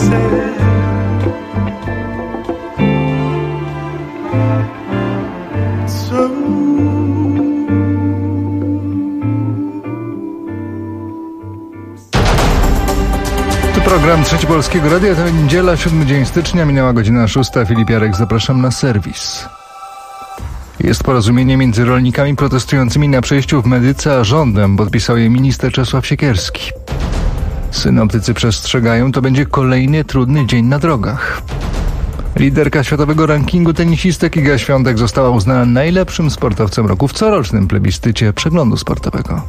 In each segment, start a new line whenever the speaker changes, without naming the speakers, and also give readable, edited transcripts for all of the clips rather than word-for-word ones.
Program Trzeci Polskiego Radia, to niedziela, 7 dzień stycznia, minęła godzina 6. Filip Jarek, zapraszam na serwis. Jest porozumienie między rolnikami protestującymi na przejściu w Medyce a rządem, podpisał je minister Czesław Siekierski. Synoptycy przestrzegają, to będzie kolejny trudny dzień na drogach. Liderka światowego rankingu tenisistek Iga Świątek została uznana najlepszym sportowcem roku w corocznym plebiscycie Przeglądu Sportowego.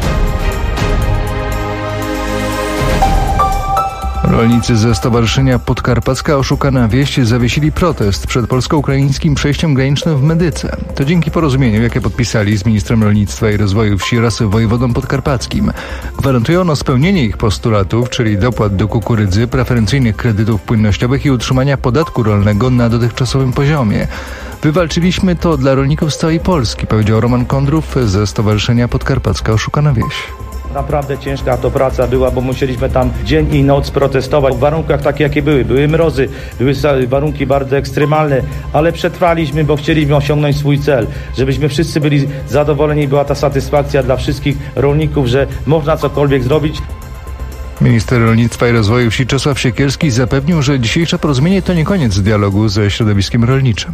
Rolnicy ze Stowarzyszenia Podkarpacka Oszukana Wieś zawiesili protest przed polsko-ukraińskim przejściem granicznym w Medyce. To dzięki porozumieniu, jakie podpisali z ministrem rolnictwa i rozwoju wsi oraz wojewodą podkarpackim. Gwarantuje ono spełnienie ich postulatów, czyli dopłat do kukurydzy, preferencyjnych kredytów płynnościowych i utrzymania podatku rolnego na dotychczasowym poziomie. Wywalczyliśmy to dla rolników z całej Polski, powiedział Roman Kondrów ze Stowarzyszenia Podkarpacka Oszukana Wieś.
Naprawdę ciężka to praca była, bo musieliśmy tam dzień i noc protestować w warunkach takie, jakie były. Były mrozy, były warunki bardzo ekstremalne, ale przetrwaliśmy, bo chcieliśmy osiągnąć swój cel. Żebyśmy wszyscy byli zadowoleni, była ta satysfakcja dla wszystkich rolników, że można cokolwiek zrobić.
Minister rolnictwa i rozwoju wsi Czesław Siekierski zapewnił, że dzisiejsze porozumienie to nie koniec dialogu ze środowiskiem rolniczym.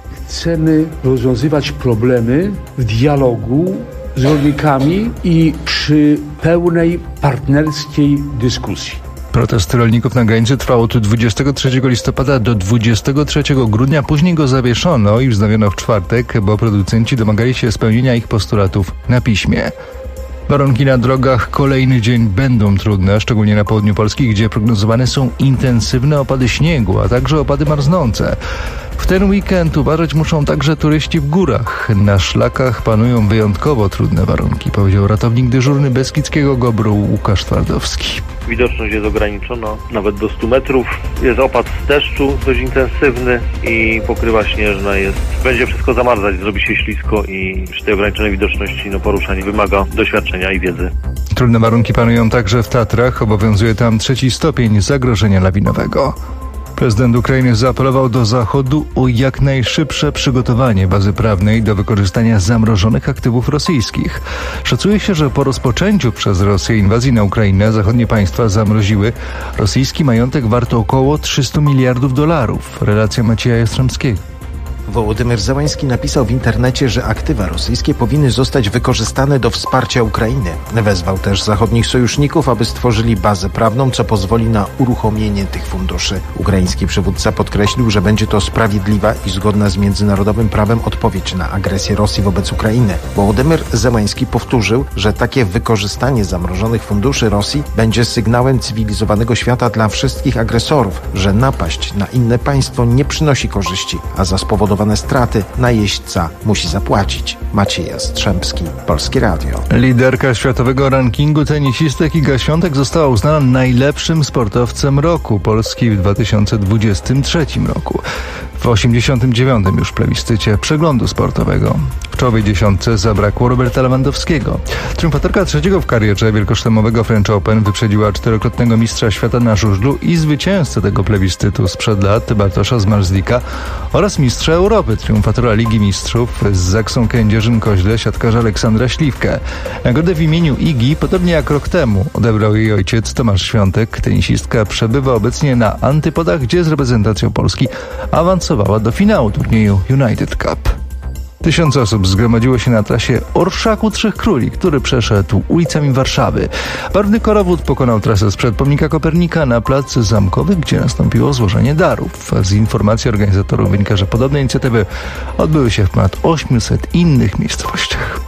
Chcemy rozwiązywać problemy w dialogu z rolnikami i przy pełnej partnerskiej dyskusji.
Protest rolników na granicy trwał od 23 listopada do 23 grudnia. Później go zawieszono i wznowiono w czwartek, bo producenci domagali się spełnienia ich postulatów na piśmie. Warunki na drogach kolejny dzień będą trudne, szczególnie na południu Polski, gdzie prognozowane są intensywne opady śniegu, a także opady marznące. W ten weekend uważać muszą także turyści w górach. Na szlakach panują wyjątkowo trudne warunki, powiedział ratownik dyżurny Beskidzkiego GOBR-u Łukasz Twardowski.
Widoczność jest ograniczona nawet do 100 metrów. Jest opad z deszczu dość intensywny i pokrywa śnieżna jest. Będzie wszystko zamarzać, zrobi się ślisko i przy tej ograniczonej widoczności poruszanie wymaga doświadczenia i wiedzy.
Trudne warunki panują także w Tatrach. Obowiązuje tam 3. stopień zagrożenia lawinowego. Prezydent Ukrainy zaapelował do Zachodu o jak najszybsze przygotowanie bazy prawnej do wykorzystania zamrożonych aktywów rosyjskich. Szacuje się, że po rozpoczęciu przez Rosję inwazji na Ukrainę zachodnie państwa zamroziły rosyjski majątek warty około $300 miliardów. Relacja Macieja Jastrzębskiego.
Wołodymyr Zełański napisał w internecie, że aktywa rosyjskie powinny zostać wykorzystane do wsparcia Ukrainy. Wezwał też zachodnich sojuszników, aby stworzyli bazę prawną, co pozwoli na uruchomienie tych funduszy. Ukraiński przywódca podkreślił, że będzie to sprawiedliwa i zgodna z międzynarodowym prawem odpowiedź na agresję Rosji wobec Ukrainy. Wołodymyr Zełański powtórzył, że takie wykorzystanie zamrożonych funduszy Rosji będzie sygnałem cywilizowanego świata dla wszystkich agresorów, że napaść na inne państwo nie przynosi korzyści, a za spowodowanie straty najeźdźca musi zapłacić. Maciej Jastrzębski, Polskie Radio.
Liderka światowego rankingu tenisistek Iga Świątek została uznana najlepszym sportowcem roku Polski w 2023 roku. W 89. już plebiscycie Przeglądu Sportowego. W czołowej dziesiątce zabrakło Roberta Lewandowskiego. Triumfatorka trzeciego w karierze wielkoszlemowego French Open wyprzedziła 4-krotnego mistrza świata na żużlu i zwycięzcę tego plebiscytu sprzed lat Bartosza Zmarzlika oraz mistrza Europy, triumfatora Ligi Mistrzów z Zaksą Kędzierzyn-Koźle, siatkarza Aleksandra Śliwkę. Nagrodę w imieniu Igi, podobnie jak rok temu, odebrał jej ojciec Tomasz Świątek. Tenisistka przebywa obecnie na antypodach, gdzie z reprezentacją Polski awansowała do finału turnieju United Cup. 1000 osób zgromadziło się na trasie Orszaku Trzech Króli, który przeszedł ulicami Warszawy. Barwny korowód pokonał trasę sprzed pomnika Kopernika na plac Zamkowy, gdzie nastąpiło złożenie darów. Z informacji organizatorów wynika, że podobne inicjatywy odbyły się w ponad 800 innych miejscowościach.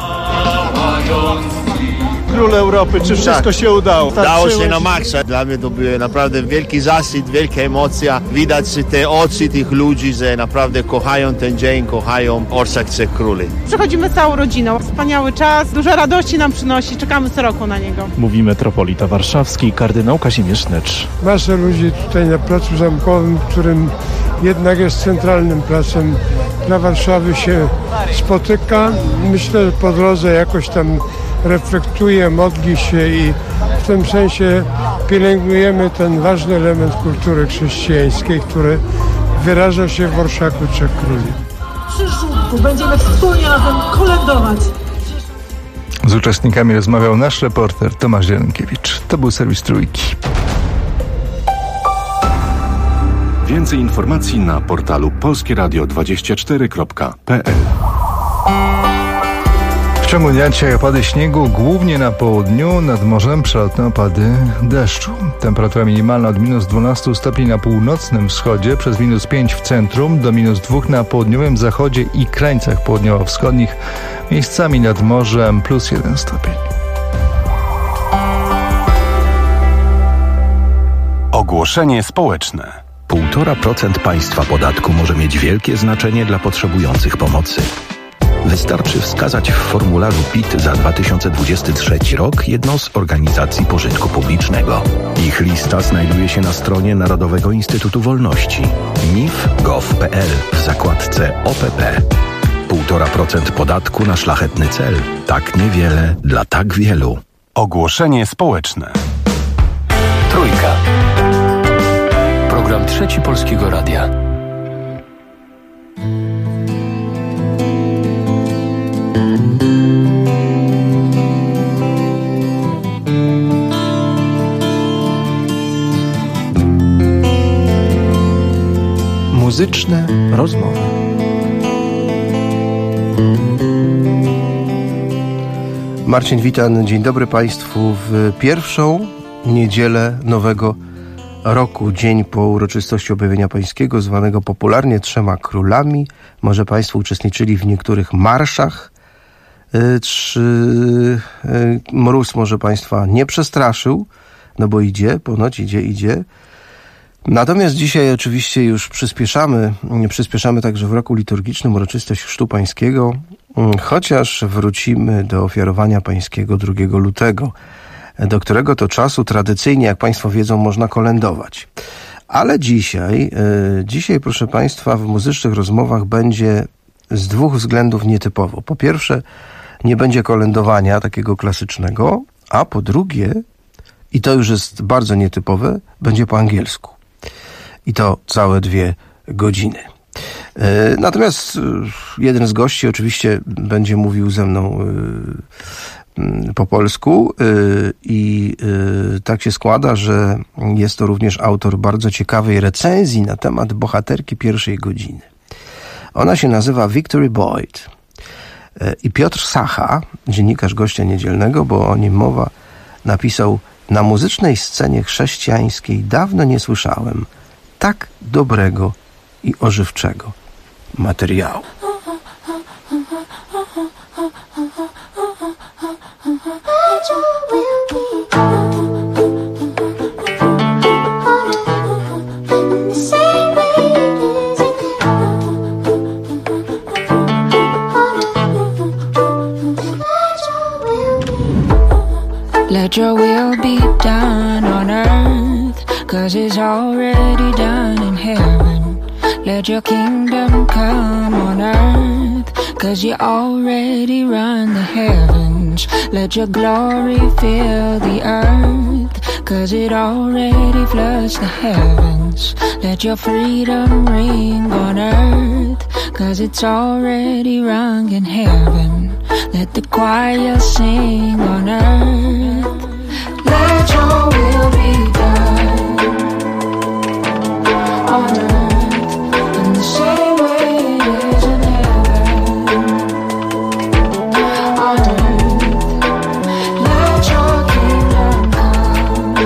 Król Europy, czy wszystko się udało?
Udało się na maksa. Dla mnie to był naprawdę wielki zaszczyt, wielka emocja. Widać te oczy tych ludzi, że naprawdę kochają ten dzień, kochają Orszak Trzech Króli.
Przychodzimy całą rodziną. Wspaniały czas, dużo radości nam przynosi. Czekamy co roku na niego.
Mówi metropolita warszawski, kardynał Kazimierz Nycz.
Masę ludzi tutaj na Placu Zamkowym, którym jednak jest centralnym placem dla Warszawy, się spotyka. Myślę, że po drodze jakoś tam reflektuje, modli się i w tym sensie pielęgnujemy ten ważny element kultury chrześcijańskiej, który wyraża się w Orszaku Trzech Króli.
Przy żółtku będziemy wspólnie razem kolędować.
Z uczestnikami rozmawiał nasz reporter Tomasz Zielonkiewicz. To był serwis Trójki.
Więcej informacji na portalu polskieradio24.pl.
W ciągu dnia dzisiaj opady śniegu, głównie na południu, nad morzem przelotne opady deszczu. Temperatura minimalna od minus 12 stopni na północnym wschodzie, przez minus 5 w centrum, do minus 2 na południowym zachodzie i krańcach południowo-wschodnich, miejscami nad morzem plus 1 stopień.
Ogłoszenie społeczne.
1,5% państwa podatku może mieć wielkie znaczenie dla potrzebujących pomocy. Wystarczy wskazać w formularzu PIT za 2023 rok jedną z organizacji pożytku publicznego. Ich lista znajduje się na stronie Narodowego Instytutu Wolności nif.gov.pl w zakładce OPP. 1,5% podatku na szlachetny cel. Tak niewiele dla tak wielu.
Ogłoszenie społeczne.
Trójka. Program Trzeci Polskiego Radia.
Muzyczne rozmowy. Marcin Witan, dzień dobry Państwu w pierwszą niedzielę nowego roku, dzień po uroczystości objawienia pańskiego, zwanego popularnie Trzema Królami. Może Państwo uczestniczyli w niektórych marszach. Mróz może Państwa nie przestraszył, no bo ponoć idzie. Natomiast dzisiaj oczywiście już przyspieszamy także w roku liturgicznym uroczystość Chrztu Pańskiego, chociaż wrócimy do ofiarowania pańskiego 2 lutego, do którego to czasu tradycyjnie, jak Państwo wiedzą, można kolędować. Ale dzisiaj, proszę Państwa, w muzycznych rozmowach będzie z 2 względów nietypowo. Po pierwsze, nie będzie kolędowania takiego klasycznego, a po drugie, i to już jest bardzo nietypowe, będzie po angielsku. I to całe 2 godziny. Natomiast jeden z gości oczywiście będzie mówił ze mną po polsku i tak się składa, że jest to również autor bardzo ciekawej recenzji na temat bohaterki pierwszej godziny. Ona się nazywa Victory Boyd. I Piotr Sacha, dziennikarz Gościa Niedzielnego, bo o nim mowa, napisał: na muzycznej scenie chrześcijańskiej dawno nie słyszałem tak dobrego i ożywczego materiału.
Let your will be done on earth, 'cause it's already done in heaven. Let your kingdom come on earth, 'cause you already run the heavens. Let your glory fill the earth, 'cause it already floods the heavens. Let your freedom ring on earth, 'cause it's already rung in heaven. Let the choir sing on earth. Let your will be done on earth in the same way it is in heaven. On earth, let your kingdom come,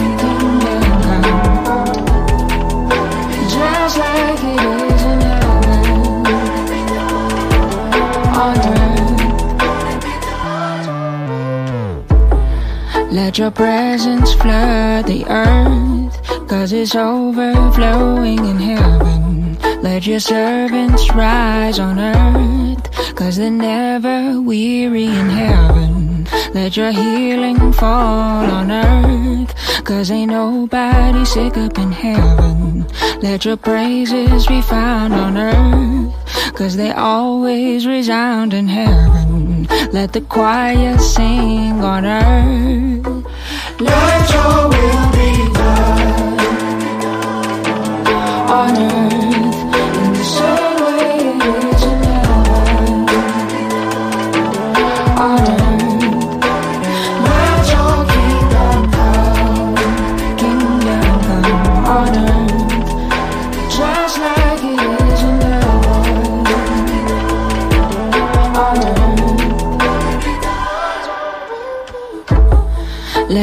just like it is in heaven. On earth, let your presence flood the earth, 'cause it's overflowing in heaven. Let your servants rise on earth, 'cause they're never weary in heaven. Let your healing fall on earth, 'cause ain't nobody sick up in heaven. Let your praises be found on earth, 'cause they always resound in heaven. Let the choir sing on earth. Let your will be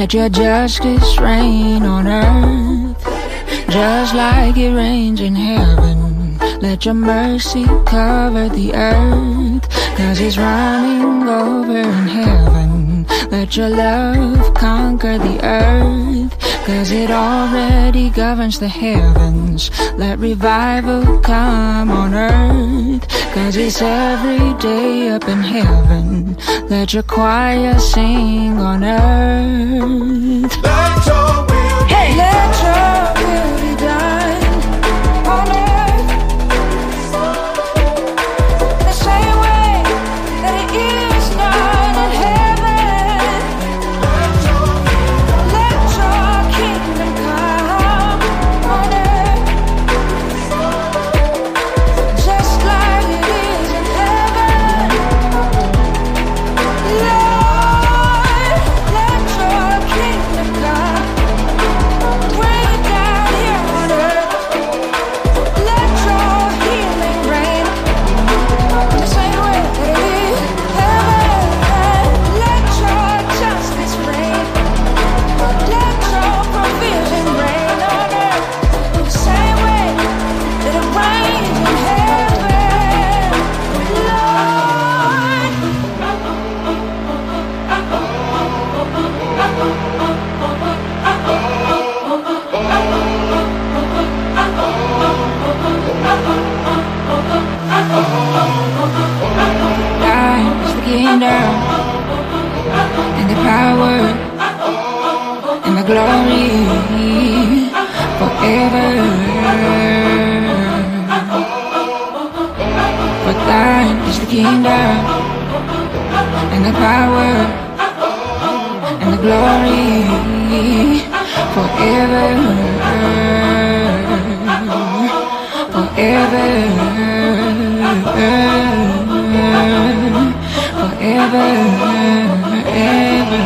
Let your justice reign on earth, just like it rains in heaven. Let your mercy cover the earth, 'cause it's running over in heaven. Let your love conquer the earth, 'cause it already governs the heavens. Let revival come on earth, 'cause it's every day up in heaven. Let your choir sing on earth. Let your will be done. Let your will be done on earth, the same way that it is done in heaven. Let your kingdom come on earth, just like it is in heaven. Lord, let your kingdom come, bring it down here on earth. Let your healing reign, the same way that it is in heaven. Let your justice reign, let your provision reign on earth, the same way that it reigns in heaven. Thine is the kingdom and the power and the glory forever. For thine is the kingdom and the power and the glory forever, forever, forever, ever.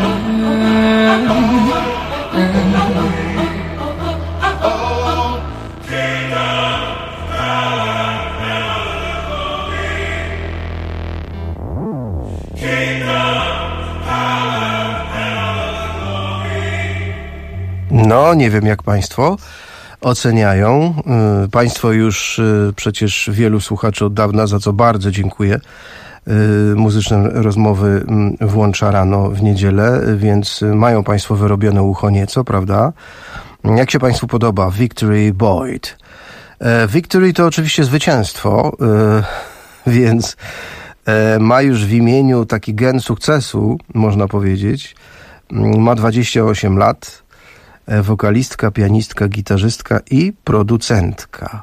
No, nie wiem jak państwo oceniają. Państwo już przecież wielu słuchaczy od dawna, za co bardzo dziękuję. Muzyczne rozmowy włącza rano w niedzielę, więc mają państwo wyrobione ucho nieco, prawda? Jak się państwu podoba Victory Boyd? Victory to oczywiście zwycięstwo, więc ma już w imieniu taki gen sukcesu, można powiedzieć. Ma 28 lat, wokalistka, pianistka, gitarzystka i producentka.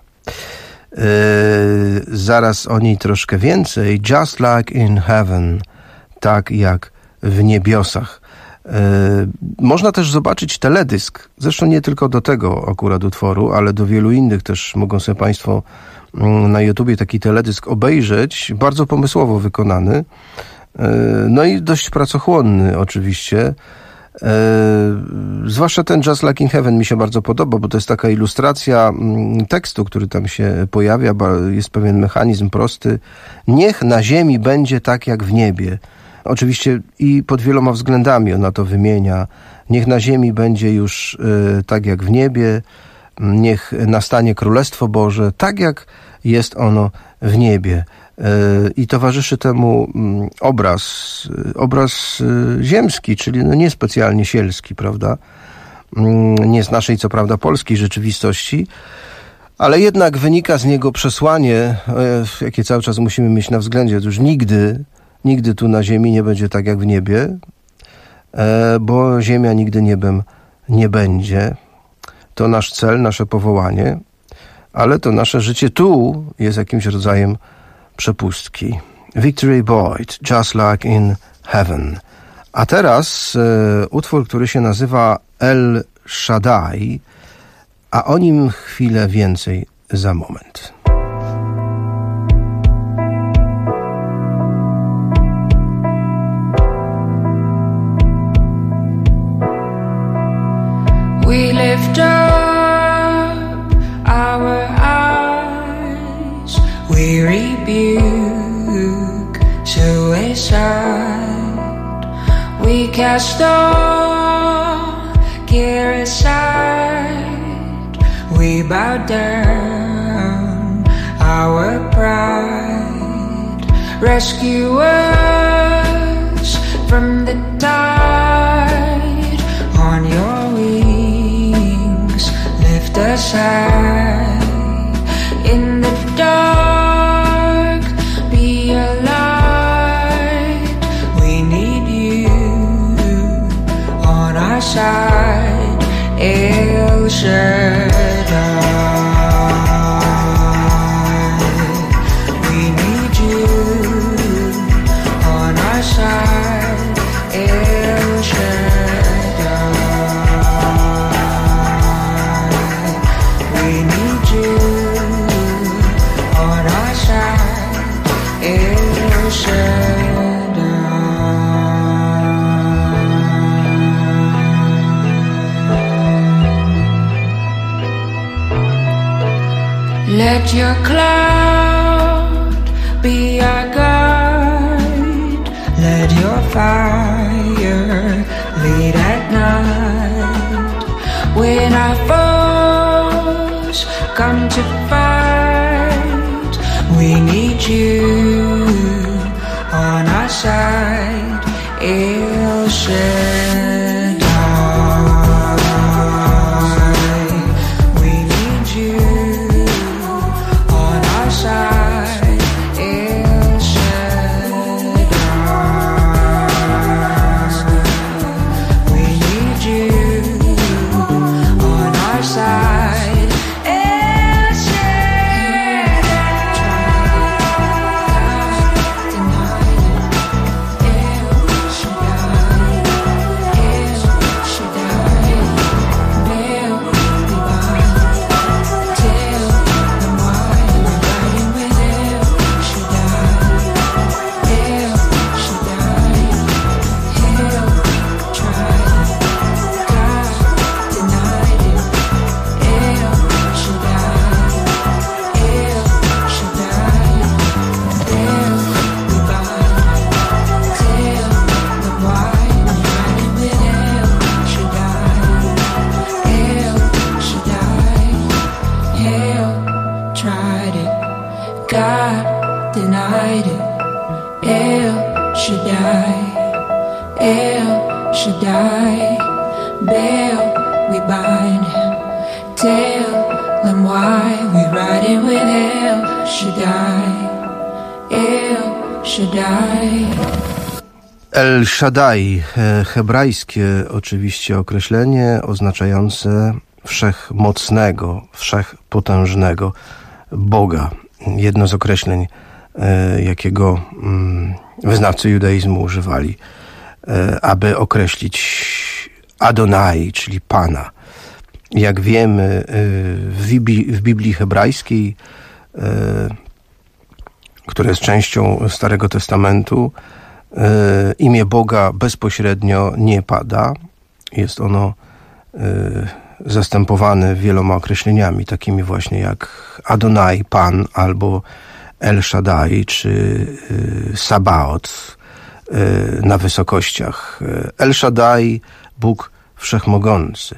Zaraz o niej troszkę więcej. Just like in heaven, tak jak w niebiosach. Można też zobaczyć teledysk, zresztą nie tylko do tego akurat utworu, ale do wielu innych też mogą sobie państwo na YouTubie taki teledysk obejrzeć, bardzo pomysłowo wykonany, no i dość pracochłonny oczywiście. Zwłaszcza ten Just Like in Heaven mi się bardzo podoba, bo to jest taka ilustracja tekstu, który tam się pojawia, jest pewien mechanizm prosty. Niech na ziemi będzie tak jak w niebie. Oczywiście i pod wieloma względami ona to wymienia. Niech na ziemi będzie już tak jak w niebie, niech nastanie Królestwo Boże, tak jak jest ono w niebie. I towarzyszy temu obraz ziemski, czyli no niespecjalnie sielski, prawda? Nie z naszej, co prawda, polskiej rzeczywistości, ale jednak wynika z niego przesłanie, jakie cały czas musimy mieć na względzie. Otóż nigdy tu na ziemi nie będzie tak jak w niebie, bo ziemia nigdy niebem nie będzie. To nasz cel, nasze powołanie, ale to nasze życie tu jest jakimś rodzajem przepustki. Victory Boyd, Just Like in Heaven. A teraz utwór, który się nazywa El Shaddai, a o nim chwilę więcej za moment.
We lift up our eyes, we rebuke suicide, we cast off we bow down, our pride. Rescue us from the tide. On your wings, lift us high. In the dark, be a light. We need you on our side. El Shaddai. We need you on our side. El Shaddai. We need you on our side. El Shaddai. Let your cloud be our guide. Let your fire lead at night. When our foes come to fight, we need you on our side. El Shaddai.
El Shaddai, hebrajskie oczywiście określenie oznaczające wszechmocnego, wszechpotężnego Boga. Jedno z określeń, jakiego wyznawcy judaizmu używali, aby określić Adonai, czyli Pana. Jak wiemy, w Biblii hebrajskiej, która jest częścią Starego Testamentu, imię Boga bezpośrednio nie pada. Jest ono zastępowane wieloma określeniami, takimi właśnie jak Adonai, Pan, albo El Shaddai, czy Sabaoth na wysokościach. El Shaddai, Bóg Wszechmogący.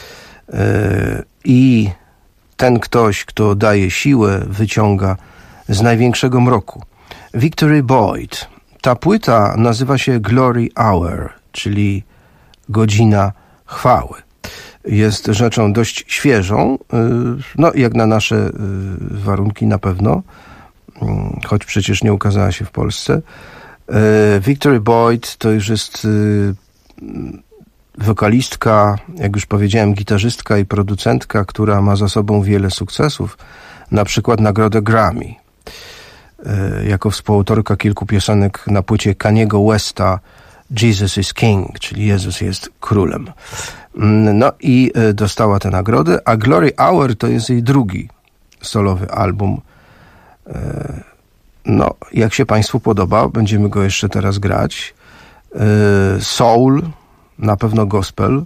I ten ktoś, kto daje siłę, wyciąga z największego mroku. Victory Boyd. Ta płyta nazywa się Glory Hour, czyli godzina chwały. Jest rzeczą dość świeżą, no jak na nasze warunki na pewno, choć przecież nie ukazała się w Polsce. Victory Boyd to już jest wokalistka, jak już powiedziałem, gitarzystka i producentka, która ma za sobą wiele sukcesów, na przykład nagrodę Grammy. Jako współautorka kilku piosenek na płycie Kaniego Westa Jesus is King, czyli Jezus jest królem. No i dostała tę nagrodę, a Glory Hour to jest jej drugi solowy album. No, jak się Państwu podoba, będziemy go jeszcze teraz grać. Soul, na pewno gospel,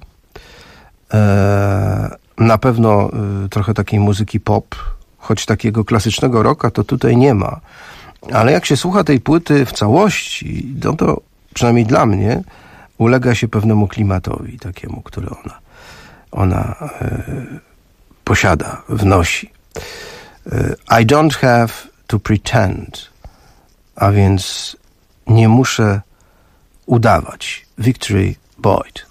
na pewno trochę takiej muzyki pop, choć takiego klasycznego rocka to tutaj nie ma. Ale jak się słucha tej płyty w całości, no to przynajmniej dla mnie ulega się pewnemu klimatowi takiemu, który ona posiada, wnosi. I don't have to pretend, a więc nie muszę udawać. Victory Boyd.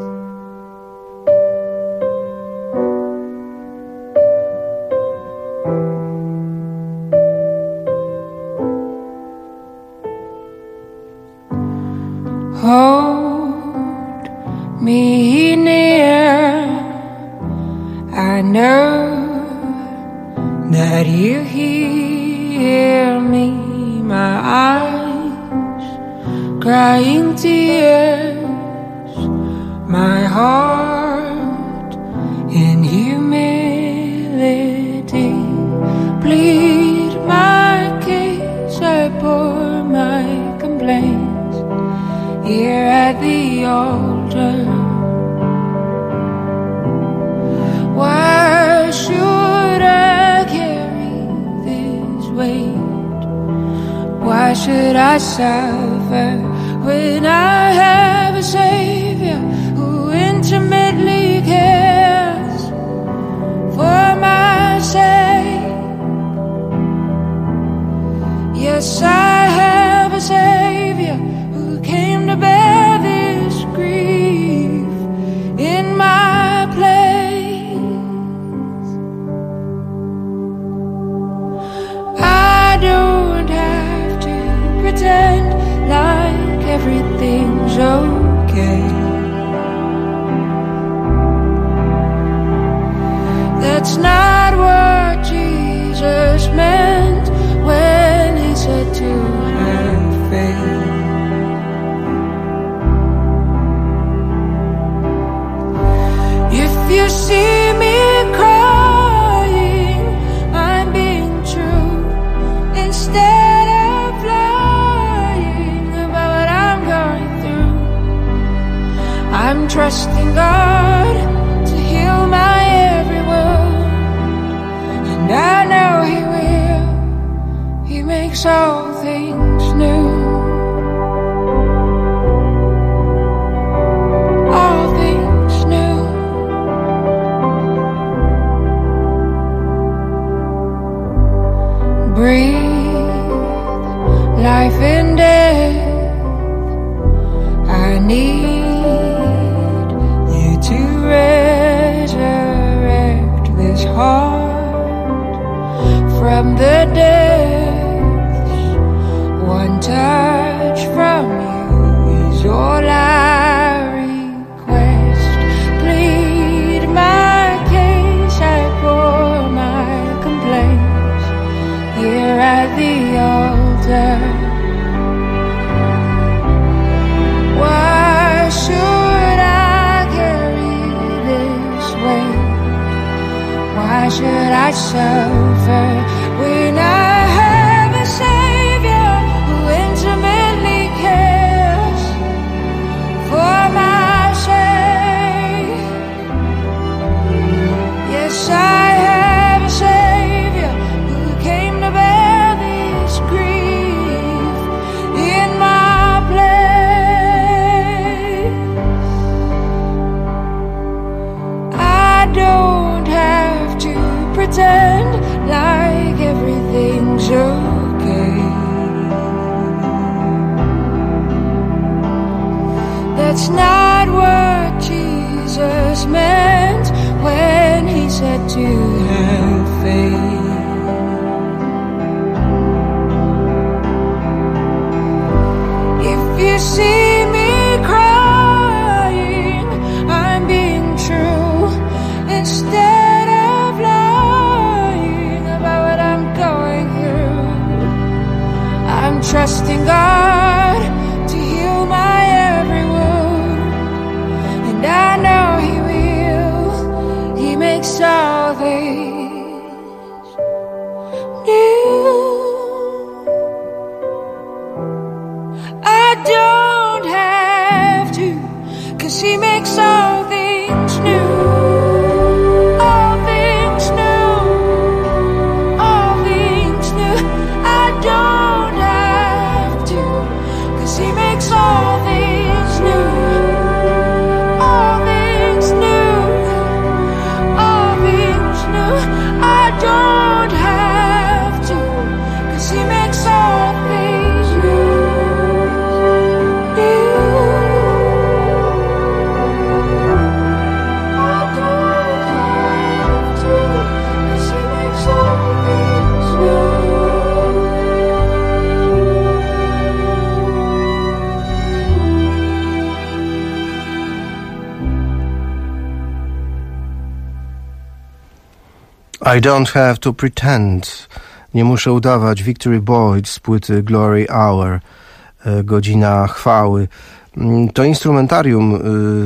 Hold me near, I know that you hear me, my eyes crying tears, my heart in humility, plead my case, I pour my complaints here at the altar. Why should I carry this weight? Why should I suffer when I have a Savior who intimately cares for my sake? Yes, I have a Savior who came to bear this grief in my place. I don't have to pretend like everything's okay. That's not what Jesus meant when he said to have faith. If you see me crying, I'm being true instead of lying about what I'm going through. I'm trusting God to heal my every wound, and I know He will. He makes all things new. All things new. Breathe life and death. I need you to resurrect this heart from the depths. One touch from you is all I request. Plead my case, I pour my complaints here at the altar. Why should I carry this weight? Why should I suffer when I have a Savior who intimately cares for my sake? Yes, I have a Savior who came to bear this grief in my place. I don't have to pretend like everything's okay. That's not what Jesus meant when he said to have faith. If you see me crying, I'm being true instead of lying about what I'm going through. I'm trusting God to heal my every wound, and I know He will. He makes all things new. I don't have to, 'cause He makes all things new. All things new. All things new. I don't have to, 'cause He makes all things new. All things new. All things
I don't have to pretend. Nie muszę udawać. Victory Boyd z płyty Glory Hour. Godzina chwały. To instrumentarium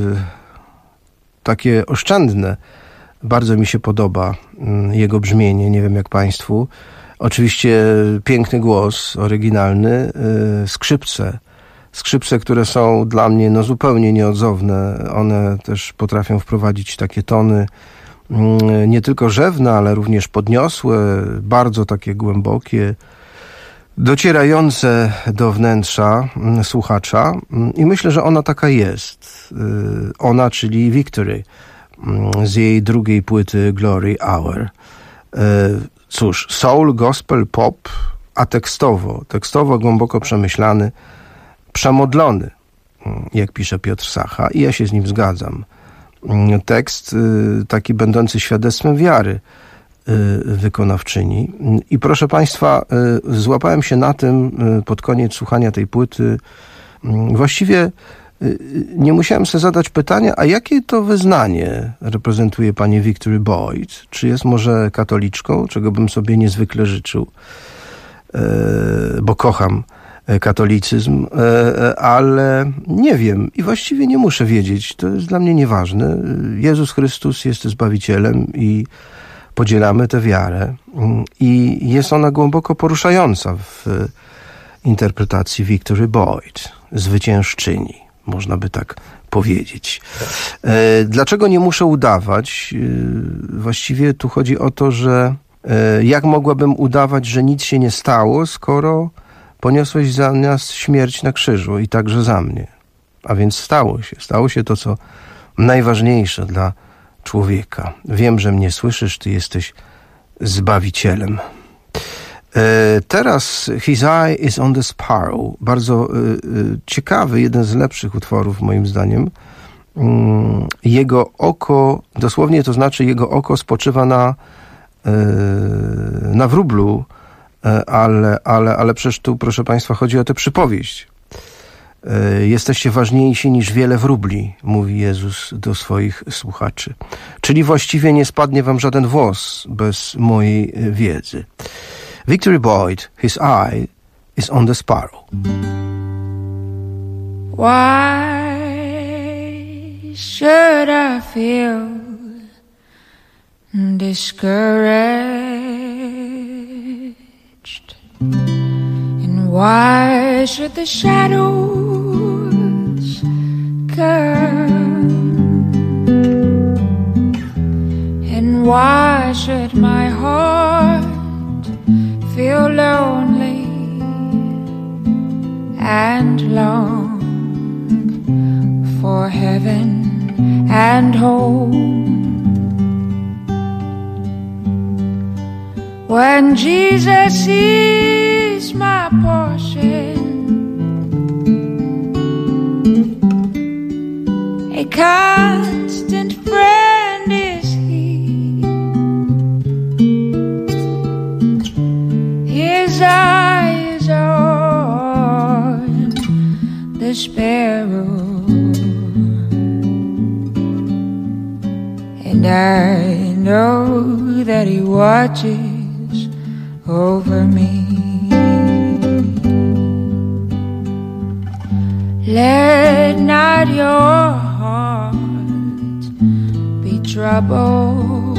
takie oszczędne. Bardzo mi się podoba jego brzmienie. Nie wiem jak państwu. Oczywiście piękny głos, oryginalny. Skrzypce, które są dla mnie zupełnie nieodzowne. One też potrafią wprowadzić takie tony nie tylko rzewne, ale również podniosłe, bardzo takie głębokie, docierające do wnętrza słuchacza. I myślę, że ona taka jest. Ona, czyli Victory, z jej drugiej płyty Glory Hour. Cóż, soul, gospel, pop, a tekstowo głęboko przemyślany, przemodlony, jak pisze Piotr Sacha, i ja się z nim zgadzam. Tekst taki będący świadectwem wiary wykonawczyni. I proszę państwa, złapałem się na tym pod koniec słuchania tej płyty. Właściwie nie musiałem sobie zadać pytania, a jakie to wyznanie reprezentuje pani Victory Boyd? Czy jest może katoliczką, czego bym sobie niezwykle życzył, bo kocham katolicyzm, ale nie wiem i właściwie nie muszę wiedzieć. To jest dla mnie nieważne. Jezus Chrystus jest Zbawicielem i podzielamy tę wiarę. I jest ona głęboko poruszająca w interpretacji Victory Boyd, zwyciężczyni, można by tak powiedzieć. Dlaczego nie muszę udawać? Właściwie tu chodzi o to, że jak mogłabym udawać, że nic się nie stało, skoro poniosłeś za nas śmierć na krzyżu i także za mnie. A więc stało się to, co najważniejsze dla człowieka. Wiem, że mnie słyszysz, ty jesteś Zbawicielem. Teraz His Eye is on the Sparrow. Bardzo ciekawy, jeden z lepszych utworów moim zdaniem. Jego oko, dosłownie to znaczy jego oko spoczywa na wróblu, ale przecież tu, proszę państwa, chodzi o tę przypowieść. Jesteście ważniejsi niż wiele wróbli, mówi Jezus do swoich słuchaczy. Czyli właściwie nie spadnie wam żaden włos bez mojej wiedzy. Victory Boyd, His Eye is on the Sparrow.
Why should I feel discouraged? And why should the shadows come? And why should my heart feel lonely and long for heaven and home? When Jesus is my portion, a constant friend is He. His eye is on the sparrow, and I know that He watches over me. Let not your heart be troubled.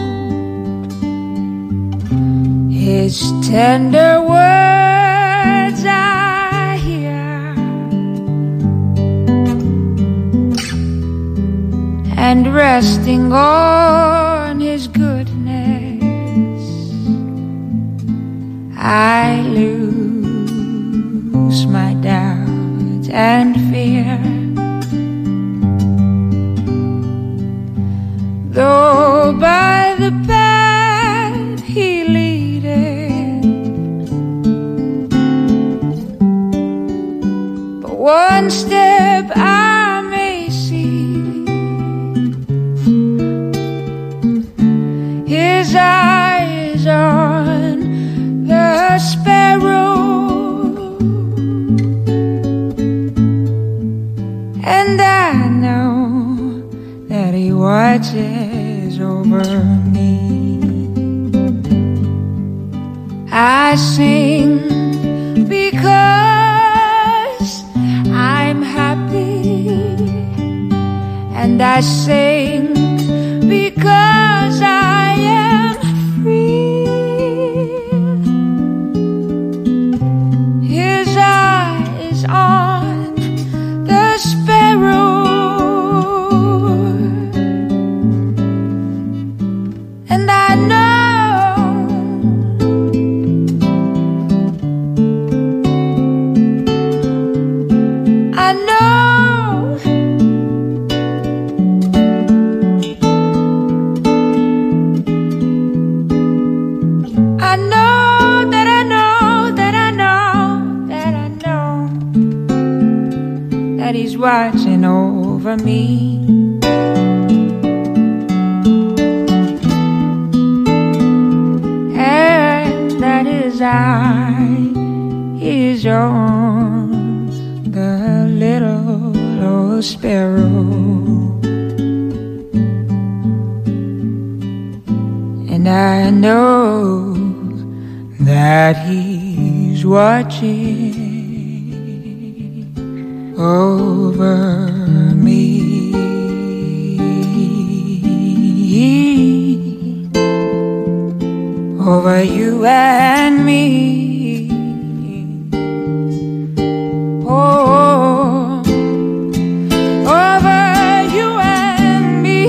His tender words I hear, and resting on His goodness, I lose my doubt and fear. Though by the path He leadeth, but one step I may see, His eye is on the sparrow, and I know that He watches over me. I sing because I'm happy, and I sing because I am free. His eyes on the sparrow, and I know He's watching over me. And that his eye is on the little old sparrow. And I know that he's watching over me, over you and me. Oh, over you and me.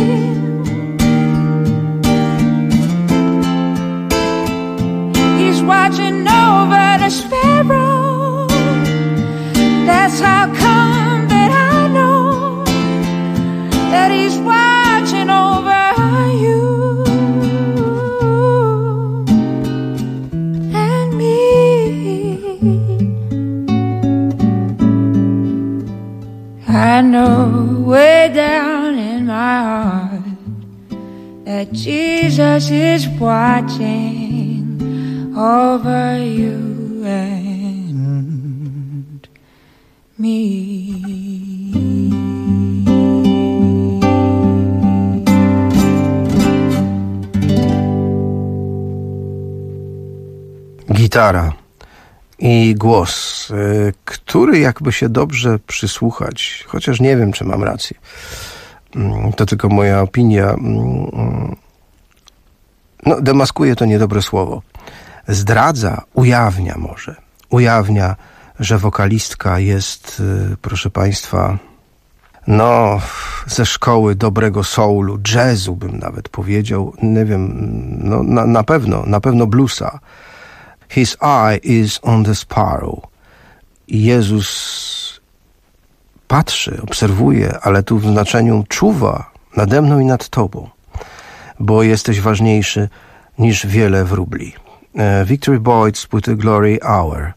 He's watching over the sparrow. That's how come that I know that he's watching over you and me. I know way down in my heart that Jesus is watching over you and me.
Gitara i głos, który jakby się dobrze przysłuchać, chociaż nie wiem, czy mam rację, to tylko moja opinia, no, demaskuje to niedobre słowo. Zdradza, ujawnia może. Ujawnia, że wokalistka jest, proszę Państwa, no, ze szkoły dobrego soulu, jazzu bym nawet powiedział, nie wiem, no, na pewno bluesa. His eye is on the sparrow. Jezus patrzy, obserwuje, ale tu w znaczeniu czuwa nade mną i nad Tobą, bo jesteś ważniejszy niż wiele wróbli. Victory Boyd z płyty Glory Hour.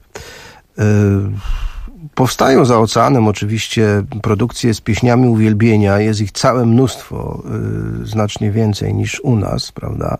Powstają za oceanem oczywiście produkcje z pieśniami uwielbienia, jest ich całe mnóstwo, znacznie więcej niż u nas, prawda?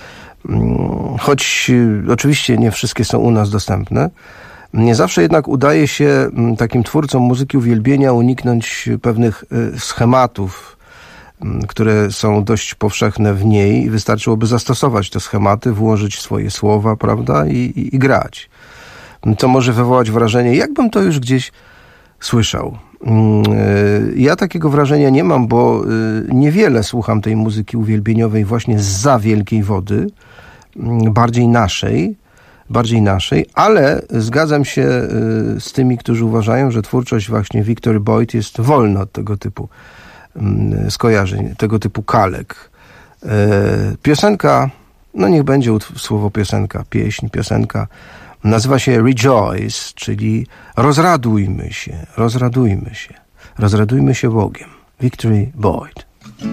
Choć oczywiście nie wszystkie są u nas dostępne. Nie zawsze jednak udaje się takim twórcom muzyki uwielbienia uniknąć pewnych schematów, które są dość powszechne w niej. Wystarczyłoby zastosować te schematy, włożyć swoje słowa, prawda, i grać. To może wywołać wrażenie, jakbym to już gdzieś słyszał. Ja takiego wrażenia nie mam, bo niewiele słucham tej muzyki uwielbieniowej właśnie zza wielkiej wody, bardziej naszej, ale zgadzam się z tymi, którzy uważają, że twórczość właśnie Victory Boyd jest wolna od tego typu skojarzeń, tego typu kalek. Piosenka, no niech będzie słowo piosenka, piosenka, nazywa się Rejoice, czyli rozradujmy się Bogiem. Victory Boyd.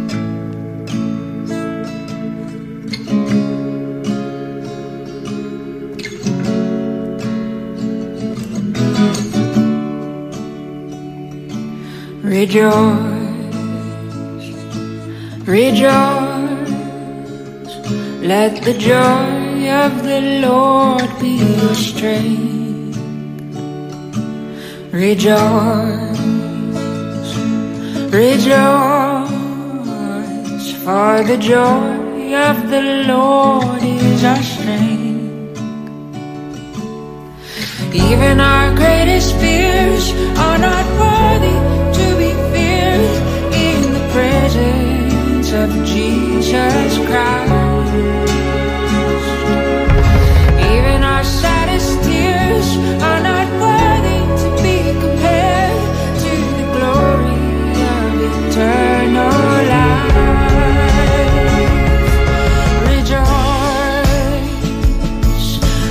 Rejoice, rejoice, let the joy of the Lord be your strength. Rejoice, rejoice, for the joy of the Lord is our strength. Even our greatest fears are not worthy to be feared in the presence of Jesus Christ. Even our saddest tears are not worthy to be compared to the glory of eternal life. Rejoice,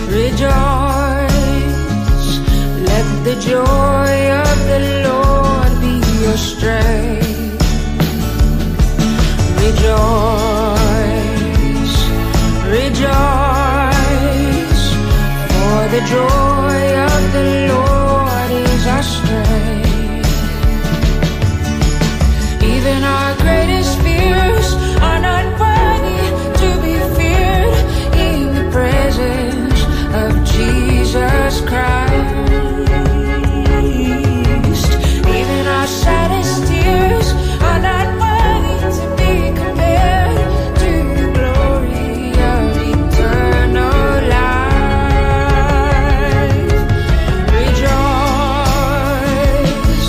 rejoice, let the joy of the Lord be your strength. Rejoice, rejoice, for the joy of the Lord is our strength. Even our greatest fears are not worthy to be feared in the presence of Jesus Christ. Even our saddest tears are not worthy to be compared to the glory of eternal life. Rejoice,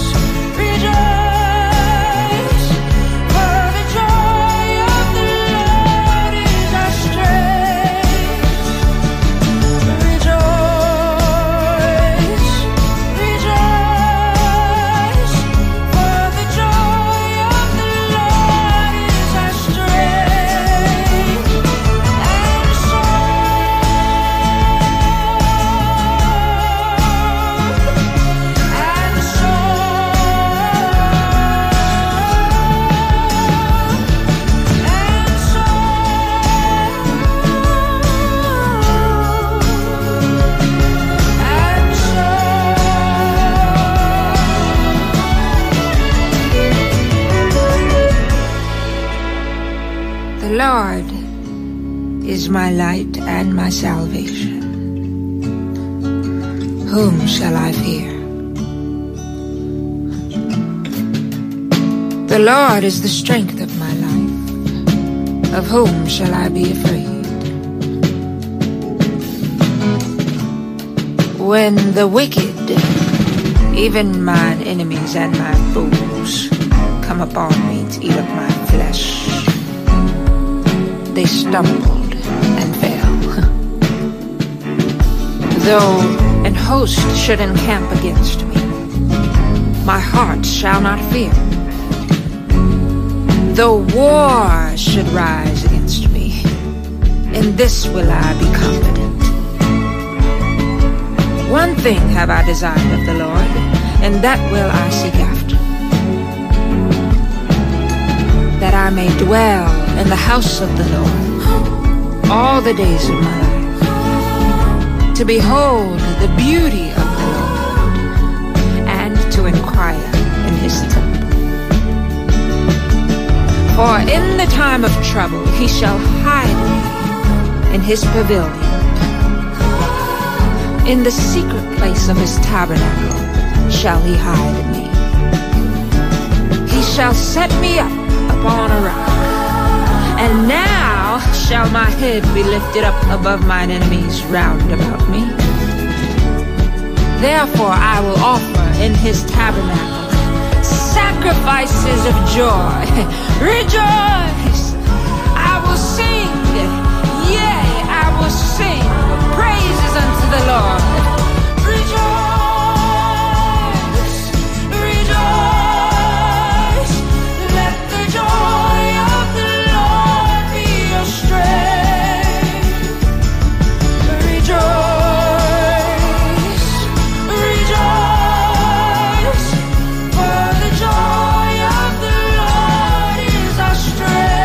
rejoice, for the joy of the Lord is our strength. Rejoice, rejoice, for the joy of the Lord is our strength. The Lord is my light and my salvation. Whom shall I fear? The Lord is the strength of my life. Of whom shall I be afraid? When the wicked, even mine enemies and my foes, come upon me to eat up my flesh, they stumbled and fell. Though an host should encamp against me, my heart shall not fear. Though war should rise against me, in this will I be confident. One thing have I desired of the Lord, and that will I seek after, that I may dwell in the house of the Lord all the days of my life, to behold the beauty of the Lord and to inquire in his temple. For in the time of trouble he shall hide me in his pavilion. In the secret place of his tabernacle shall he hide me. He shall set me up upon a rock. And now shall my head be lifted up above mine enemies round about me. Therefore I will offer in his tabernacle sacrifices of joy. Rejoice! I will sing, yea, I will sing praises unto the Lord. Rejoice! Rejoice! Let the joy of the Lord be your strength. Rejoice! Rejoice! For the joy of the Lord is our strength.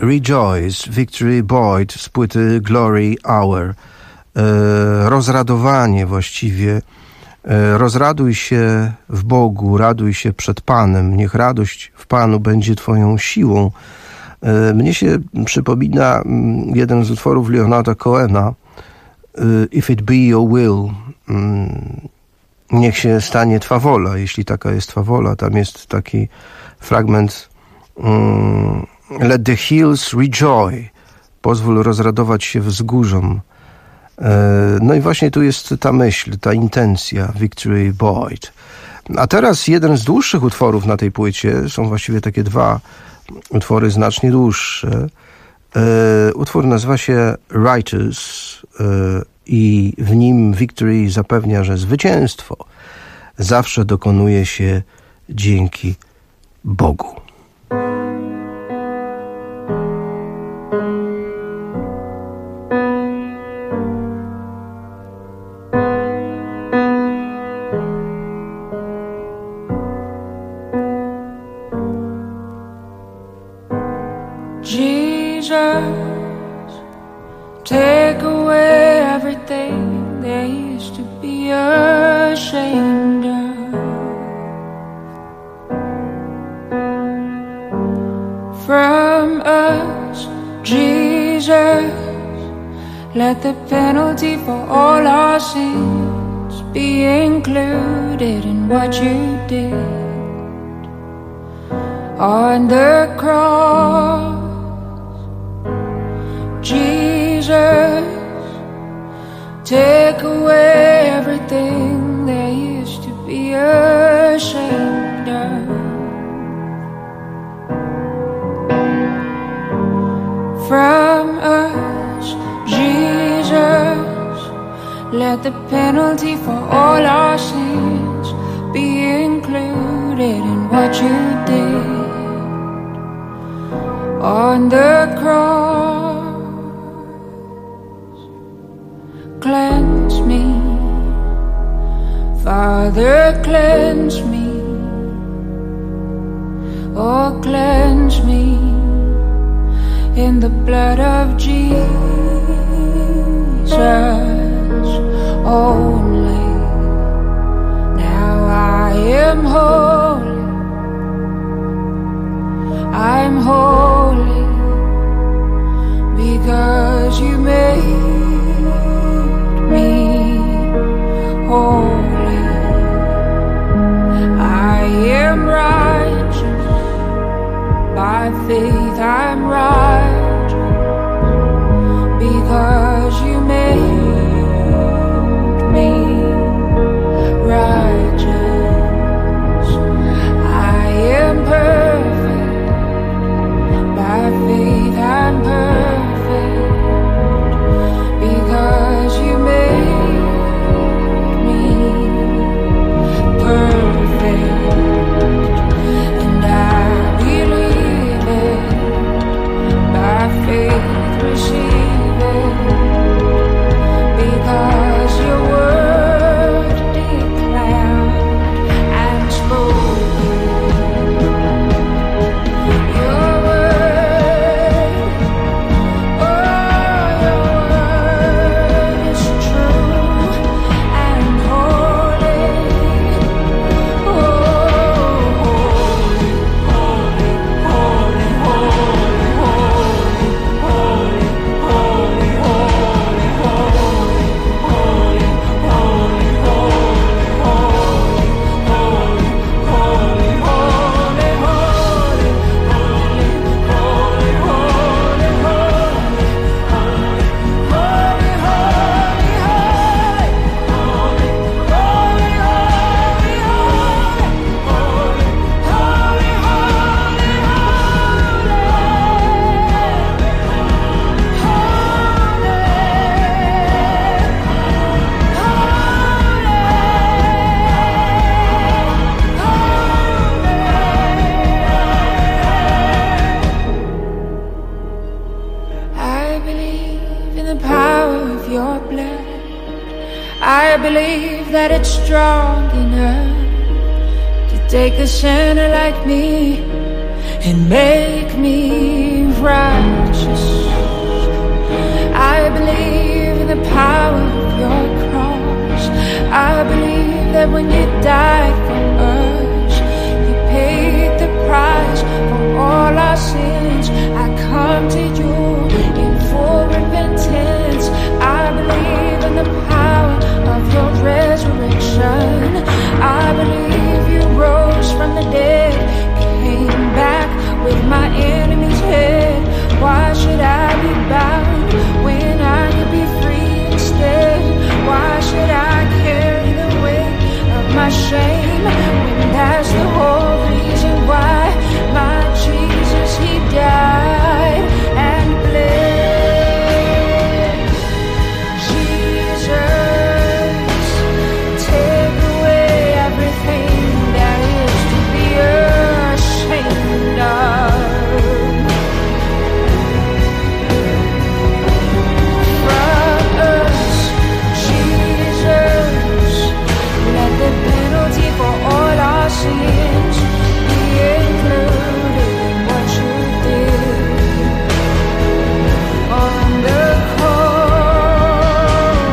Rejoice, Victory Boyd z płyty Glory Hour. Rozradowanie właściwie. Rozraduj się w Bogu, raduj się przed Panem. Niech radość w Panu będzie twoją siłą. Mnie się przypomina jeden z utworów Leonarda Cohena, If it be your will. Niech się stanie Twa wola, jeśli taka jest Twa wola. Tam jest taki fragment Let the hills rejoice. Pozwól rozradować się wzgórzom. No i właśnie tu jest ta myśl, ta intencja Victory Boyd. A teraz jeden z dłuższych utworów na tej płycie, są właściwie takie dwa utwory znacznie dłuższe. Utwór nazywa się Righteous i w nim Victory zapewnia, że zwycięstwo zawsze dokonuje się dzięki Bogu.
Take away everything they used to be ashamed of. From us, Jesus, let the penalty for all our sins be included in what you did on the cross. Jesus, take away everything they used to be ashamed of. From us, Jesus, let the penalty for all our sins be included in what you did on the cross. Cleanse me, Father, cleanse me. Oh, cleanse me in the blood of Jesus only. Now I am holy, I'm holy because you made me holy. I am righteous by faith. I'm righteous because you made me righteous. I am perfect by faith. I'm perfect because you made me perfect, and I believe it. By faith receive it, because your word declared and spoken. Your word, oh, your word is true and holy. Oh, holy, holy, holy, holy, holy, holy, holy, holy, I believe in the power of your blood. I believe that it's strong enough to take a sinner like me and make me righteous. I believe in the power of your cross. I believe that when you died for us, you paid the price for all our sins. I come to you in full repentance. I believe in the power of your resurrection. I believe you rose from the dead, came back with my enemy's head. Why should I be bound when I could be free instead? Why should I carry the weight of my shame when that's the whole reason why my Jesus, he died and bled? Jesus, take away everything that is to be ashamed of. From us, Jesus, let the penalty for all our sins be included in what you did on the cross.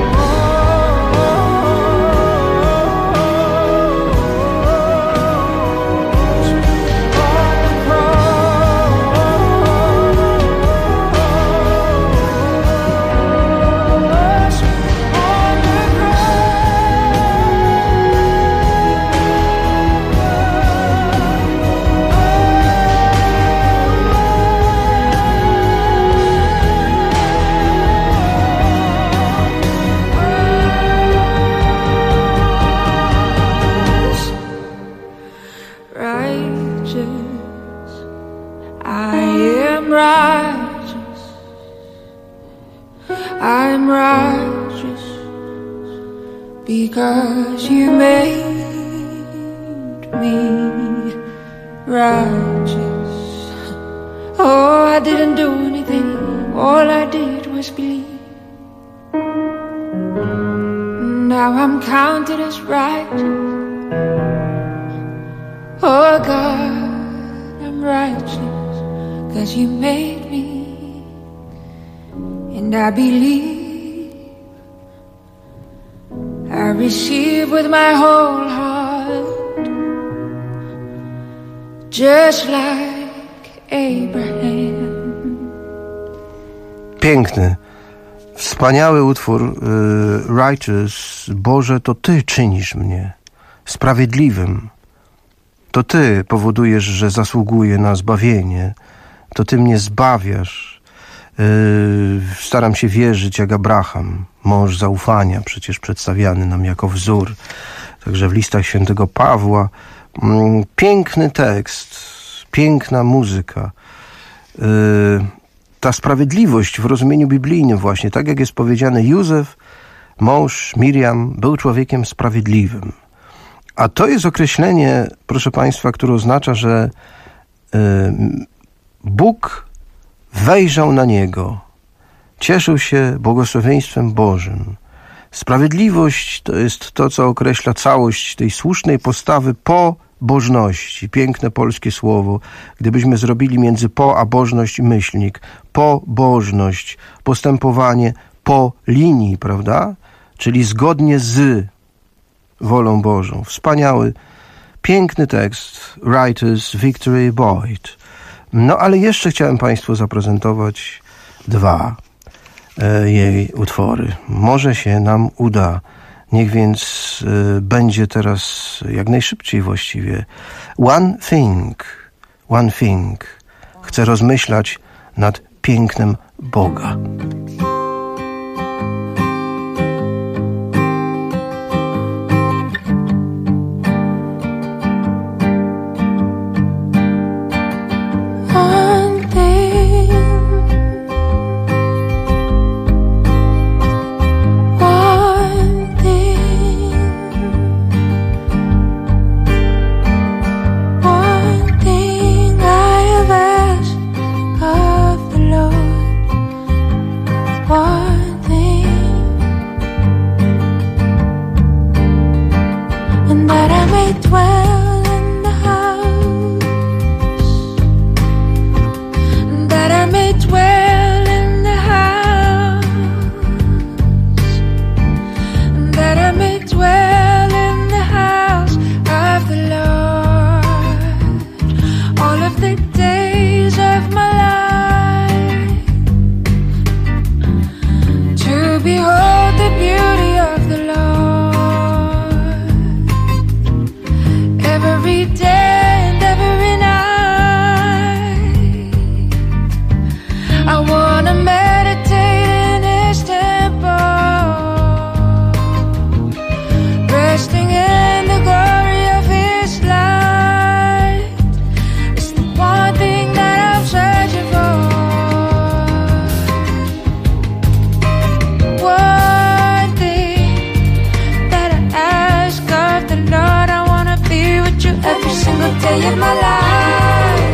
Righteous, I am righteous. I'm righteous because you made me righteous. Oh, I didn't do anything. All I did was believe. Now I'm counted as righteous. Oh God, I'm righteous, 'cause you made me, and I believe, I receive with my whole heart, just like Abraham.
Piękny, wspaniały utwór Righteous. Boże, to Ty czynisz mnie sprawiedliwym. To Ty powodujesz, że zasługuję na zbawienie. To Ty mnie zbawiasz. Staram się wierzyć jak Abraham, mąż zaufania, przecież przedstawiany nam jako wzór. Także w listach świętego Pawła. Piękny tekst, piękna muzyka. Ta sprawiedliwość w rozumieniu biblijnym właśnie, tak jak jest powiedziane, Józef, mąż Miriam, był człowiekiem sprawiedliwym. A to jest określenie, proszę Państwa, które oznacza, że Bóg wejrzał na niego, cieszył się błogosławieństwem Bożym. Sprawiedliwość to jest to, co określa całość tej słusznej postawy pobożności. Piękne polskie słowo. Gdybyśmy zrobili między po a bożność myślnik. Pobożność, postępowanie po linii, prawda? Czyli zgodnie z wolą Bożą. Wspaniały, piękny tekst Writer's Victory Boyd. No ale jeszcze chciałem Państwu zaprezentować dwa jej utwory. Może się nam uda. Niech więc będzie teraz jak najszybciej właściwie. One Thing. Chcę rozmyślać nad pięknem Boga.
Dwell in the house day of my life.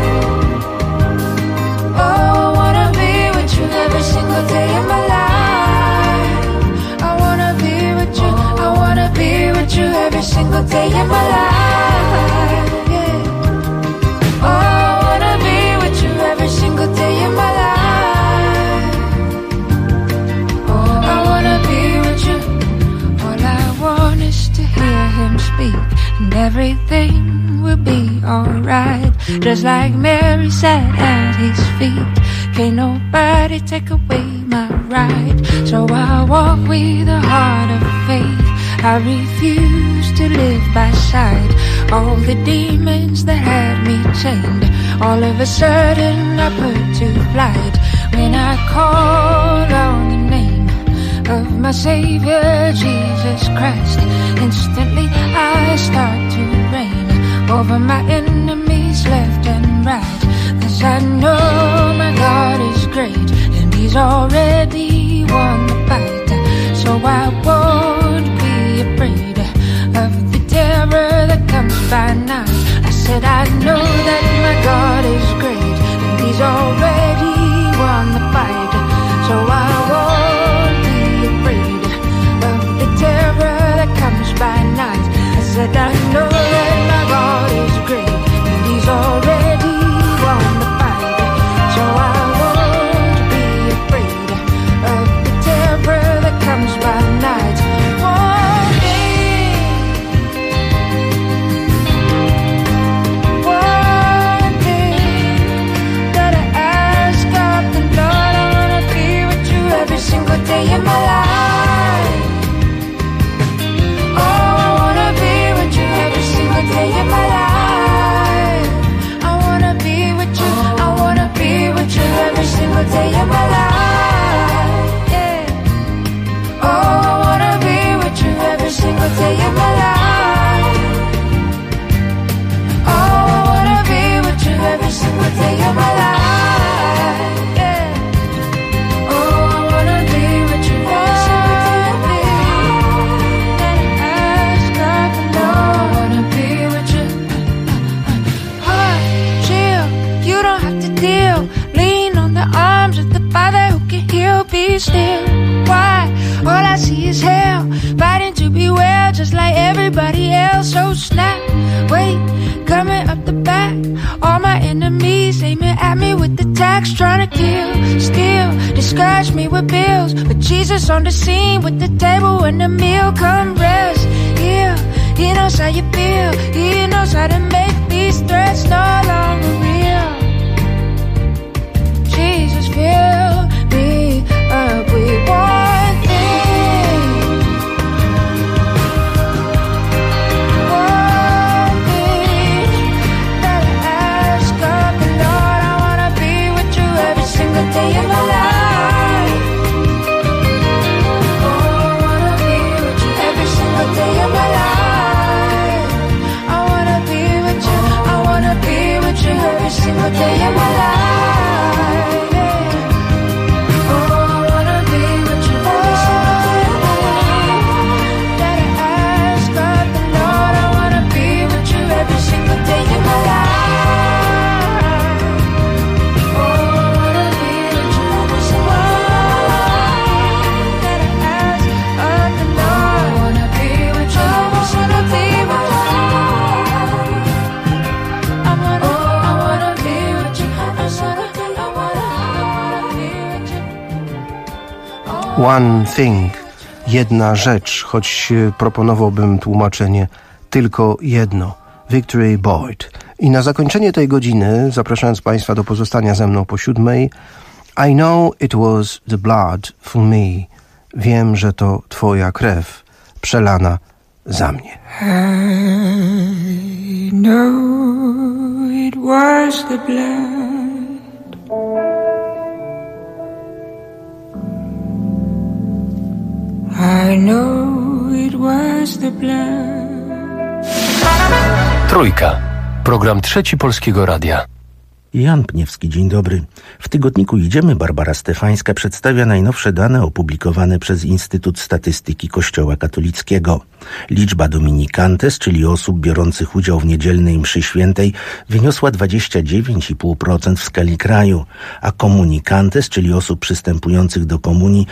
Oh, I wanna be with you every single day of my life. I wanna be with you, I wanna be with you every single day of my life. Yeah. Oh, I wanna be with you every single day of my life. Oh, I wanna be with you. All I want is to hear him speak, and everything will be alright. Just like Mary sat at his feet, can't nobody take away my right. So I walk with a heart of faith. I refuse to live by sight. All the demons that had me chained, all of a sudden I put to flight. When I call on the name of my Savior, Jesus Christ, instantly I start to reign over my enemies left and right. 'Cause I know my God is great, and He's already won the fight. So I won't be afraid of the terror that comes by night. I said I know that my God is great, and He's already won the fight. So I won't be afraid of the terror that comes by night. I said I know that my God is great, and He's already won the fight. So I won't be afraid of the terror that comes by night. One thing that I ask of the Lord, I wanna be with you every single day of my life. Oh, I wanna be with you every single day of my life. I wanna be with you, I wanna be with you every single day of my life. Yeah. Oh, I wanna be with you every single day of my life. Oh, I wanna be with you every single day of my life. Yeah. Oh, I wanna be with you every single day of my life. That I ask of the Lord, I wanna be with you. Chill, you don't have to deal. Lean on the arms of the Father who can heal. Be still. Why? All I see is hell, fighting to be well, just like everybody else. So snap, wait, coming up the back. All my enemies aiming at me with attacks, trying to kill, steal, discourage me with bills. But Jesus on the scene with the table and the meal. Come rest, heal. He knows how you feel. He knows how to make these threats no longer real. Jesus, fill me up with one thing. One thing that I ask of the Lord. I wanna be with you every single day of my life. Oh, I wanna be with you every single day of my life. I wanna be with you, I wanna be with you every single day of my life.
One thing, jedna rzecz, choć proponowałbym tłumaczenie tylko jedno. Victory Boyd. I na zakończenie tej godziny, zapraszając Państwa do pozostania ze mną po 7:00, I know it was the blood for me. Wiem, że to Twoja krew przelana za mnie.
I know it was the blood. I know it was the blood.
Trójka. Program Trzeci Polskiego Radia.
Jan Pniewski, dzień dobry. W tygodniku Idziemy Barbara Stefańska przedstawia najnowsze dane opublikowane przez Instytut Statystyki Kościoła Katolickiego. Liczba dominikantes, czyli osób biorących udział w niedzielnej mszy świętej, wyniosła 29,5% w skali kraju, a komunikantes, czyli osób przystępujących do komunii,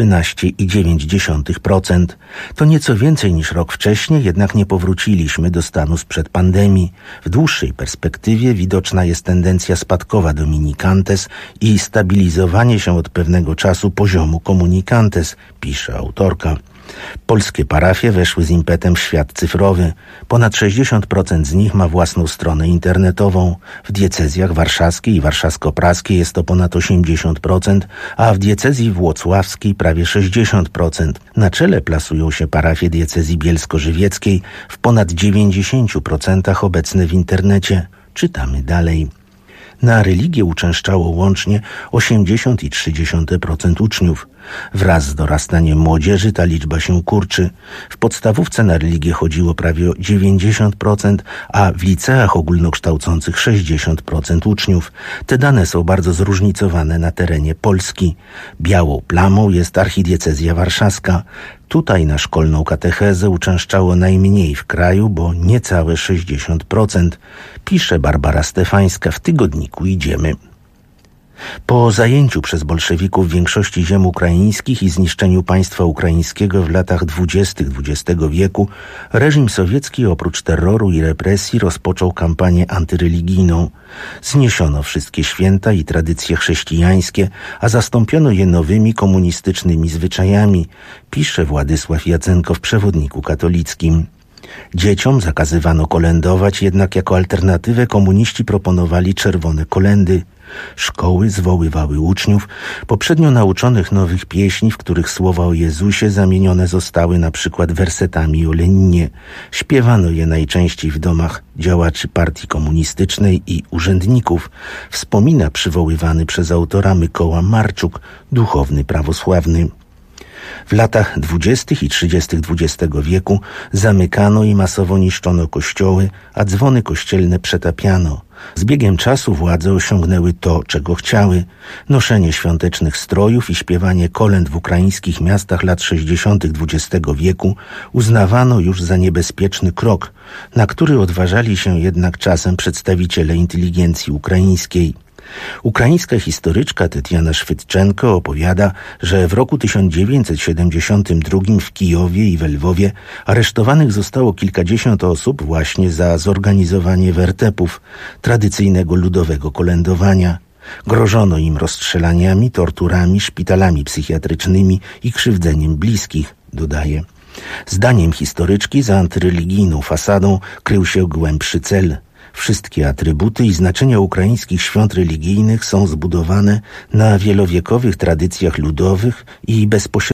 13,9%. To nieco więcej niż rok wcześniej, jednak nie powróciliśmy do stanu sprzed pandemii. W dłuższej perspektywie widoczna jest tendencja spadkowa dominikantes i stabilizowanie się od pewnego czasu poziomu komunikantes, pisze autorka. Polskie parafie weszły z impetem w świat cyfrowy. Ponad 60% z nich ma własną stronę internetową. W diecezjach warszawskiej i warszawsko-praskiej jest to ponad 80%, a w diecezji włocławskiej prawie 60%. Na czele plasują się parafie diecezji bielsko-żywieckiej, w ponad 90% obecne w internecie. Czytamy dalej. Na religię uczęszczało łącznie 80,3% uczniów. Wraz z dorastaniem młodzieży ta liczba się kurczy. W podstawówce na religię chodziło prawie 90%, a w liceach ogólnokształcących 60% uczniów. Te dane są bardzo zróżnicowane na terenie Polski. Białą plamą jest archidiecezja warszawska. Tutaj na szkolną katechezę uczęszczało najmniej w kraju, bo niecałe 60%. Pisze Barbara Stefańska w tygodniku Idziemy. Po zajęciu przez bolszewików większości ziem ukraińskich i zniszczeniu państwa ukraińskiego w latach 20. XX wieku, reżim sowiecki oprócz terroru i represji rozpoczął kampanię antyreligijną. Zniesiono wszystkie święta i tradycje chrześcijańskie, a zastąpiono je nowymi komunistycznymi zwyczajami, pisze Władysław Jacenko w przewodniku katolickim. Dzieciom zakazywano kolędować, jednak jako alternatywę komuniści proponowali czerwone kolędy. Szkoły zwoływały uczniów, poprzednio nauczonych nowych pieśni, w których słowa o Jezusie zamienione zostały na przykład wersetami o Leninie. Śpiewano je najczęściej w domach działaczy partii komunistycznej i urzędników, wspomina przywoływany przez autora Mykoła Marczuk, duchowny prawosławny. W latach 20. i 30. XX wieku zamykano i masowo niszczono kościoły, a dzwony kościelne przetapiano. Z biegiem czasu władze osiągnęły to, czego chciały. Noszenie świątecznych strojów i śpiewanie kolęd w ukraińskich miastach lat 60. XX wieku uznawano już za niebezpieczny krok, na który odważali się jednak czasem przedstawiciele inteligencji ukraińskiej. Ukraińska historyczka Tetiana Szwytczenko opowiada, że w roku 1972 w Kijowie i we Lwowie aresztowanych zostało kilkadziesiąt osób właśnie za zorganizowanie wertepów, tradycyjnego ludowego kolędowania. Grożono im rozstrzelaniami, torturami, szpitalami psychiatrycznymi i krzywdzeniem bliskich, dodaje. Zdaniem historyczki za antyreligijną fasadą krył się głębszy cel. Wszystkie atrybuty i znaczenia ukraińskich świąt religijnych są zbudowane na wielowiekowych tradycjach ludowych i bezpośrednio